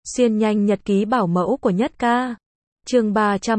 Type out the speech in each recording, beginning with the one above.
Xuyên nhanh nhật ký bảo mẫu của Nhất Ca. Chương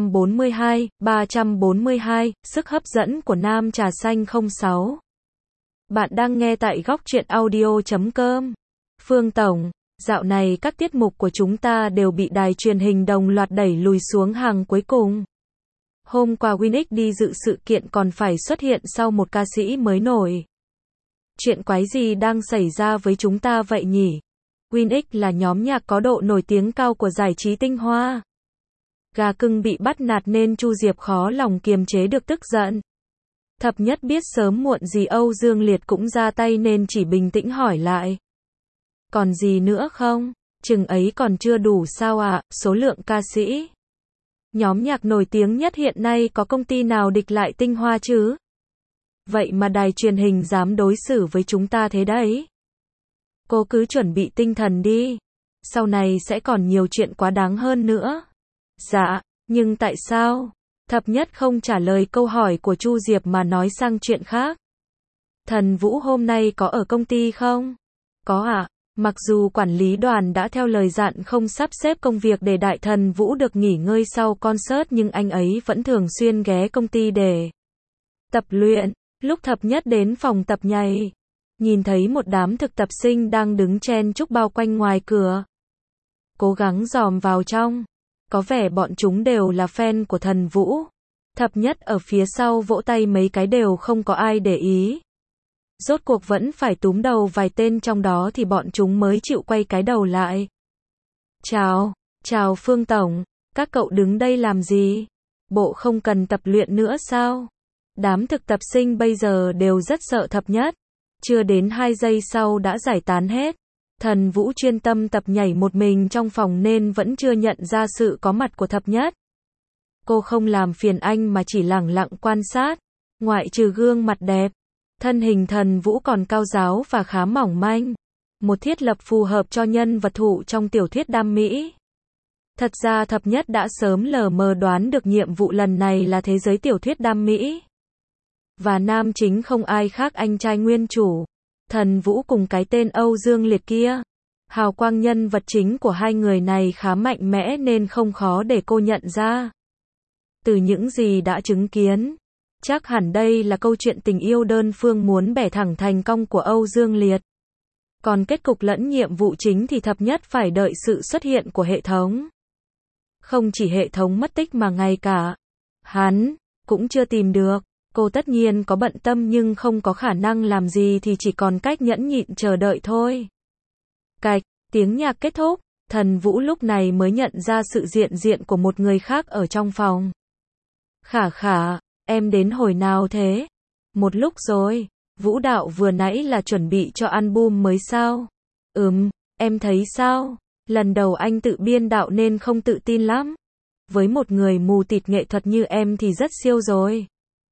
342, sức hấp dẫn của nam trà xanh 06. Bạn đang nghe tại góc truyện audio.com. Phương Tổng, dạo này các tiết mục của chúng ta đều bị đài truyền hình đồng loạt đẩy lùi xuống hàng cuối cùng. Hôm qua Winx đi dự sự kiện còn phải xuất hiện sau một ca sĩ mới nổi. Chuyện quái gì đang xảy ra với chúng ta vậy nhỉ? Winx là nhóm nhạc có độ nổi tiếng cao của giải trí tinh hoa. Gà cưng bị bắt nạt nên Chu Diệp khó lòng kiềm chế được tức giận. Thập Nhất biết sớm muộn gì Âu Dương Liệt cũng ra tay nên chỉ bình tĩnh hỏi lại. Còn gì nữa không? Chừng ấy còn chưa đủ sao ạ? Số lượng ca sĩ. Nhóm nhạc nổi tiếng nhất hiện nay có công ty nào địch lại tinh hoa chứ? Vậy mà đài truyền hình dám đối xử với chúng ta thế đấy. Cô cứ chuẩn bị tinh thần đi. Sau này sẽ còn nhiều chuyện quá đáng hơn nữa. Dạ, nhưng tại sao? Thập Nhất không trả lời câu hỏi của Chu Diệp mà nói sang chuyện khác. Thần Vũ hôm nay có ở công ty không? Có ạ. Mặc dù quản lý đoàn đã theo lời dặn không sắp xếp công việc để Đại Thần Vũ được nghỉ ngơi sau concert nhưng anh ấy vẫn thường xuyên ghé công ty để tập luyện. Lúc Thập Nhất đến phòng tập nhảy, nhìn thấy một đám thực tập sinh đang đứng chen chúc bao quanh ngoài cửa. Cố gắng dòm vào trong. Có vẻ bọn chúng đều là fan của Thần Vũ. Thập Nhất ở phía sau vỗ tay mấy cái đều không có ai để ý. Rốt cuộc vẫn phải túm đầu vài tên trong đó thì bọn chúng mới chịu quay cái đầu lại. Chào Phương Tổng, các cậu đứng đây làm gì? Bộ không cần tập luyện nữa sao? Đám thực tập sinh bây giờ đều rất sợ Thập Nhất. Chưa đến 2 giây sau đã giải tán hết. Thần Vũ chuyên tâm tập nhảy một mình trong phòng nên vẫn chưa nhận ra sự có mặt của Thập Nhất. Cô không làm phiền anh mà chỉ lẳng lặng quan sát. Ngoại trừ gương mặt đẹp, thân hình Thần Vũ còn cao ráo và khá mỏng manh. Một thiết lập phù hợp cho nhân vật phụ trong tiểu thuyết đam mỹ. Thật ra Thập Nhất đã sớm lờ mờ đoán được nhiệm vụ lần này là thế giới tiểu thuyết đam mỹ. Và nam chính không ai khác anh trai nguyên chủ. Thần Vũ cùng cái tên Âu Dương Liệt kia. Hào quang nhân vật chính của hai người này khá mạnh mẽ nên không khó để cô nhận ra. Từ những gì đã chứng kiến, chắc hẳn đây là câu chuyện tình yêu đơn phương muốn bẻ thẳng thành cong của Âu Dương Liệt. Còn kết cục lẫn nhiệm vụ chính thì Thập Nhất phải đợi sự xuất hiện của hệ thống. Không chỉ hệ thống mất tích mà ngay cả hắn cũng chưa tìm được. Cô tất nhiên có bận tâm nhưng không có khả năng làm gì thì chỉ còn cách nhẫn nhịn chờ đợi thôi. Cạch, tiếng nhạc kết thúc, Thần Vũ lúc này mới nhận ra sự hiện diện của một người khác ở trong phòng. Khả, em đến hồi nào thế? Một lúc rồi, Vũ đạo vừa nãy là chuẩn bị cho album mới sao? Em thấy sao? Lần đầu anh tự biên đạo nên không tự tin lắm. Với một người mù tịt nghệ thuật như em thì rất siêu rồi.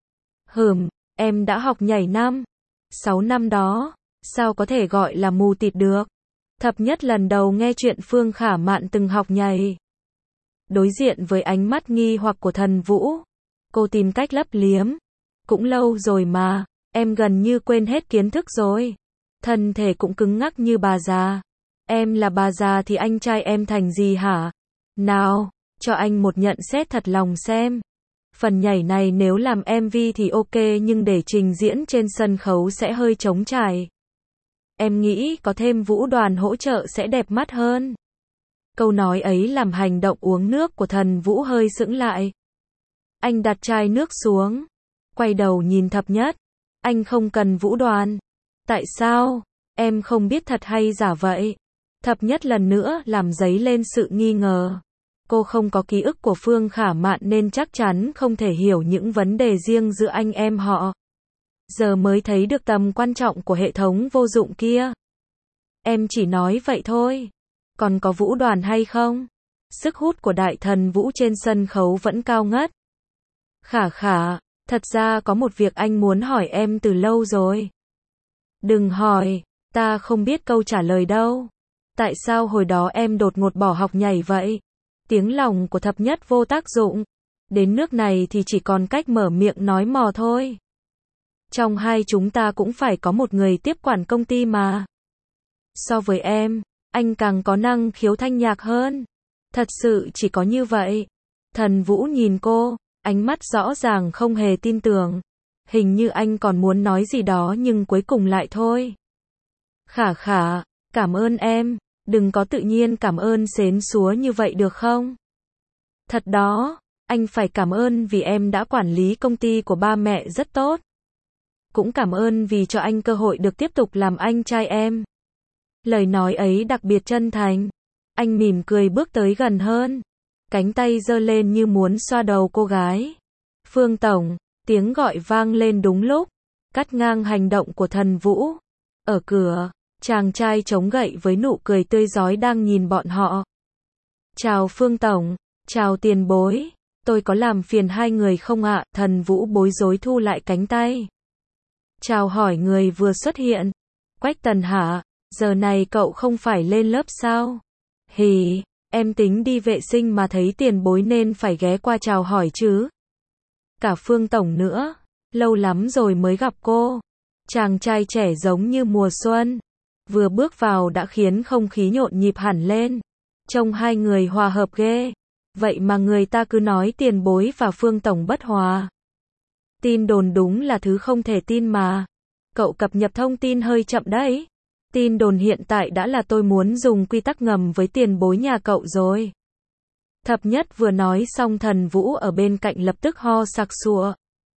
Em đã học nhảy 6 năm đó, sao có thể gọi là mù tịt được? Thập Nhất lần đầu nghe chuyện Phương Khả Mạn từng học nhảy. Đối diện với ánh mắt nghi hoặc của Thần Vũ, cô tìm cách lấp liếm. Cũng lâu rồi mà, em gần như quên hết kiến thức rồi. Thân thể cũng cứng ngắc như bà già. Em là bà già thì anh trai em thành gì hả? Nào, cho anh một nhận xét thật lòng xem. Phần nhảy này nếu làm MV thì ok nhưng để trình diễn trên sân khấu sẽ hơi trống trải. Em nghĩ có thêm vũ đoàn hỗ trợ sẽ đẹp mắt hơn. Câu nói ấy làm hành động uống nước của Thần Vũ hơi sững lại. Anh đặt chai nước xuống, quay đầu nhìn Thập Nhất. Anh không cần vũ đoàn. Tại sao? Em không biết thật hay giả vậy? Thập Nhất lần nữa làm dấy lên sự nghi ngờ. Cô không có ký ức của Phương Khả Mạn nên chắc chắn không thể hiểu những vấn đề riêng giữa anh em họ. Giờ mới thấy được tầm quan trọng của hệ thống vô dụng kia. Em chỉ nói vậy thôi. Còn có vũ đoàn hay không? Sức hút của Đại Thần Vũ trên sân khấu vẫn cao ngất. Khả, thật ra có một việc anh muốn hỏi em từ lâu rồi. Đừng hỏi, ta không biết câu trả lời đâu. Tại sao hồi đó em đột ngột bỏ học nhảy vậy? Tiếng lòng của Thập Nhất vô tác dụng. Đến nước này thì chỉ còn cách mở miệng nói mò thôi. Trong hai chúng ta cũng phải có một người tiếp quản công ty mà. So với em, anh càng có năng khiếu thanh nhạc hơn. Thật sự chỉ có như vậy. Thần Vũ nhìn cô, ánh mắt rõ ràng không hề tin tưởng. Hình như anh còn muốn nói gì đó nhưng cuối cùng lại thôi. Khả khả, cảm ơn em, đừng có tự nhiên cảm ơn xến xúa như vậy được không? Thật đó, anh phải cảm ơn vì em đã quản lý công ty của ba mẹ rất tốt. Cũng cảm ơn vì cho anh cơ hội được tiếp tục làm anh trai em. Lời nói ấy đặc biệt chân thành. Anh mỉm cười bước tới gần hơn. Cánh tay giơ lên như muốn xoa đầu cô gái. Phương Tổng, tiếng gọi vang lên đúng lúc. Cắt ngang hành động của Thần Vũ. Ở cửa, chàng trai chống gậy với nụ cười tươi rói đang nhìn bọn họ. Chào Phương Tổng, chào tiền bối. Tôi có làm phiền hai người không ạ? Thần Vũ bối rối thu lại cánh tay. Chào hỏi người vừa xuất hiện. Quách Tần hả? Giờ này cậu không phải lên lớp sao? Hì, em tính đi vệ sinh mà thấy tiền bối nên phải ghé qua chào hỏi chứ. Cả Phương Tổng nữa, lâu lắm rồi mới gặp cô. Chàng trai trẻ giống như mùa xuân. Vừa bước vào đã khiến không khí nhộn nhịp hẳn lên. Trông hai người hòa hợp ghê. Vậy mà người ta cứ nói tiền bối và Phương Tổng bất hòa. Tin đồn đúng là thứ không thể tin mà. Cậu cập nhật thông tin hơi chậm đấy. Tin đồn hiện tại đã là tôi muốn dùng quy tắc ngầm với tiền bối nhà cậu rồi. Thập Nhất vừa nói xong Thần Vũ ở bên cạnh lập tức ho sặc sụa.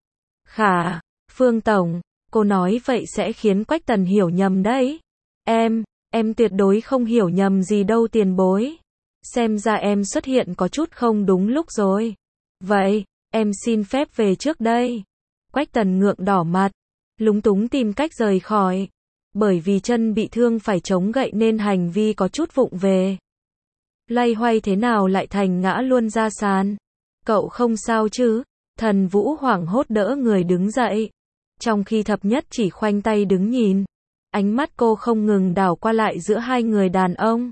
Khả, Phương Tổng, cô nói vậy sẽ khiến Quách Tần hiểu nhầm đấy. Em tuyệt đối không hiểu nhầm gì đâu tiền bối. Xem ra em xuất hiện có chút không đúng lúc rồi. Vậy, em xin phép về trước đây. Quách Tần ngượng đỏ mặt, lúng túng tìm cách rời khỏi. Bởi vì chân bị thương phải chống gậy nên hành vi có chút vụng về. Loay hoay thế nào lại thành ngã luôn ra sàn. Cậu không sao chứ? Thần Vũ hoảng hốt đỡ người đứng dậy. Trong khi Thập Nhất chỉ khoanh tay đứng nhìn. Ánh mắt cô không ngừng đảo qua lại giữa hai người đàn ông.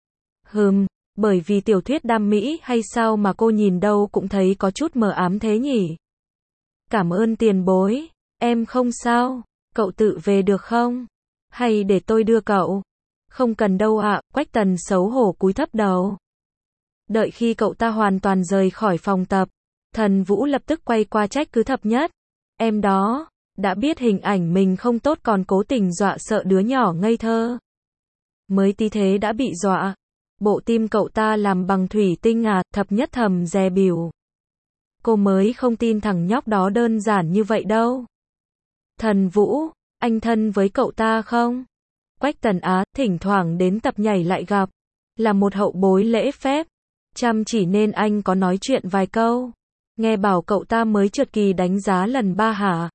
Bởi vì tiểu thuyết đam mỹ hay sao mà cô nhìn đâu cũng thấy có chút mờ ám thế nhỉ? Cảm ơn tiền bối, em không sao, cậu tự về được không? Hay để tôi đưa cậu? Không cần đâu ạ, Quách Tần xấu hổ cúi thấp đầu. Đợi khi cậu ta hoàn toàn rời khỏi phòng tập, Thần Vũ lập tức quay qua trách cứ Thập Nhất. Em đó, đã biết hình ảnh mình không tốt còn cố tình dọa sợ đứa nhỏ ngây thơ. Mới tí thế đã bị dọa. Bộ tim cậu ta làm bằng thủy tinh à? Thập Nhất thầm dè bỉu. Cô mới không tin thằng nhóc đó đơn giản như vậy đâu. Thần Vũ, anh thân với cậu ta không? Quách Tần Á, thỉnh thoảng đến tập nhảy lại gặp. Là một hậu bối lễ phép. Chăm chỉ nên anh có nói chuyện vài câu. Nghe bảo cậu ta mới trượt kỳ đánh giá lần 3 hả?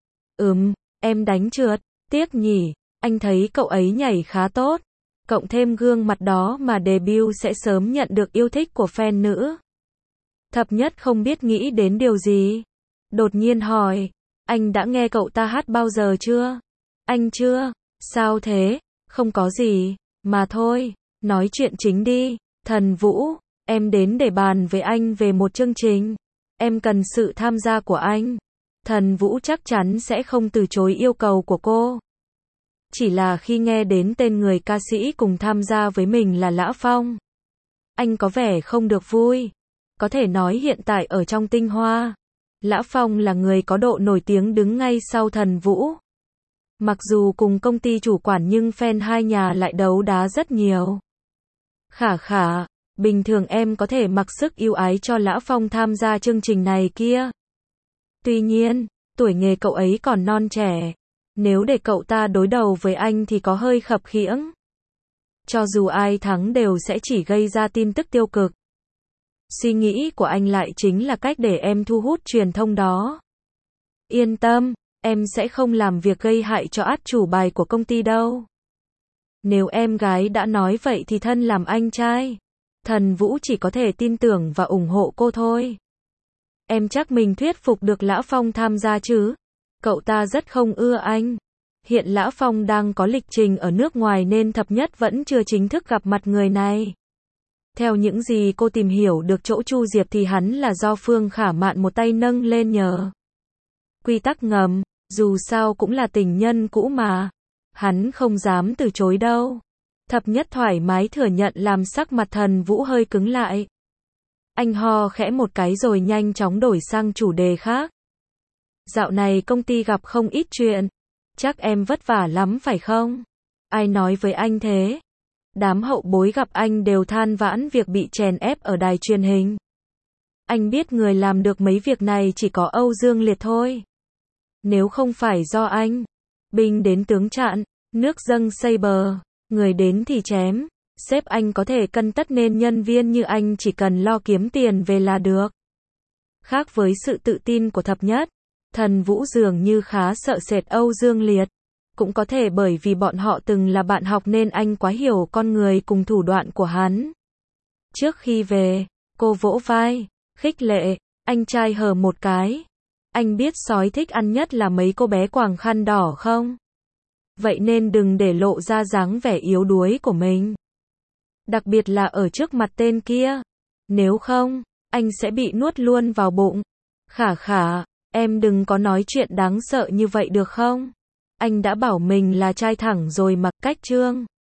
Em đánh trượt. Tiếc nhỉ, anh thấy cậu ấy nhảy khá tốt. Cộng thêm gương mặt đó mà debut sẽ sớm nhận được yêu thích của fan nữ. Thập Nhất không biết nghĩ đến điều gì. Đột nhiên hỏi, anh đã nghe cậu ta hát bao giờ chưa? Anh chưa. Sao thế? Không có gì, mà thôi, nói chuyện chính đi. Thần Vũ, em đến để bàn với anh về một chương trình. Em cần sự tham gia của anh. Thần Vũ chắc chắn sẽ không từ chối yêu cầu của cô. Chỉ là khi nghe đến tên người ca sĩ cùng tham gia với mình là Lã Phong. Anh có vẻ không được vui. Có thể nói hiện tại ở trong tinh hoa, Lã Phong là người có độ nổi tiếng đứng ngay sau Thần Vũ. Mặc dù cùng công ty chủ quản nhưng fan hai nhà lại đấu đá rất nhiều. Khả, bình thường em có thể mặc sức ưu ái cho Lã Phong tham gia chương trình này kia. Tuy nhiên, tuổi nghề cậu ấy còn non trẻ. Nếu để cậu ta đối đầu với anh thì có hơi khập khiễng. Cho dù ai thắng đều sẽ chỉ gây ra tin tức tiêu cực. Suy nghĩ của anh lại chính là cách để em thu hút truyền thông đó. Yên tâm, em sẽ không làm việc gây hại cho át chủ bài của công ty đâu. Nếu em gái đã nói vậy thì thân làm anh trai. Thần Vũ chỉ có thể tin tưởng và ủng hộ cô thôi. Em chắc mình thuyết phục được Lã Phong tham gia chứ? Cậu ta rất không ưa anh. Hiện Lã Phong đang có lịch trình ở nước ngoài nên Thập Nhất vẫn chưa chính thức gặp mặt người này. Theo những gì cô tìm hiểu được chỗ Chu Diệp thì hắn là do Phương Khả Mạn một tay nâng lên nhờ. Quy tắc ngầm, dù sao cũng là tình nhân cũ mà. Hắn không dám từ chối đâu. Thập Nhất thoải mái thừa nhận làm sắc mặt Thần Vũ hơi cứng lại. Anh ho khẽ một cái rồi nhanh chóng đổi sang chủ đề khác. Dạo này công ty gặp không ít chuyện. Chắc em vất vả lắm phải không? Ai nói với anh thế? Đám hậu bối gặp anh đều than vãn việc bị chèn ép ở đài truyền hình. Anh biết người làm được mấy việc này chỉ có Âu Dương Liệt thôi. Nếu không phải do anh, binh đến tướng chặn, nước dâng xây bờ, người đến thì chém. Sếp anh có thể cân tất nên nhân viên như anh chỉ cần lo kiếm tiền về là được. Khác với sự tự tin của Thập Nhất, Thần Vũ dường như khá sợ sệt Âu Dương Liệt. Cũng có thể bởi vì bọn họ từng là bạn học nên anh quá hiểu con người cùng thủ đoạn của hắn. Trước khi về, cô vỗ vai, khích lệ, anh trai hờ một cái. Anh biết sói thích ăn nhất là mấy cô bé quàng khăn đỏ không? Vậy nên đừng để lộ ra dáng vẻ yếu đuối của mình. Đặc biệt là ở trước mặt tên kia. Nếu không, anh sẽ bị nuốt luôn vào bụng. Khả khả, em đừng có nói chuyện đáng sợ như vậy được không? Anh đã bảo mình là trai thẳng rồi mà, cách trương.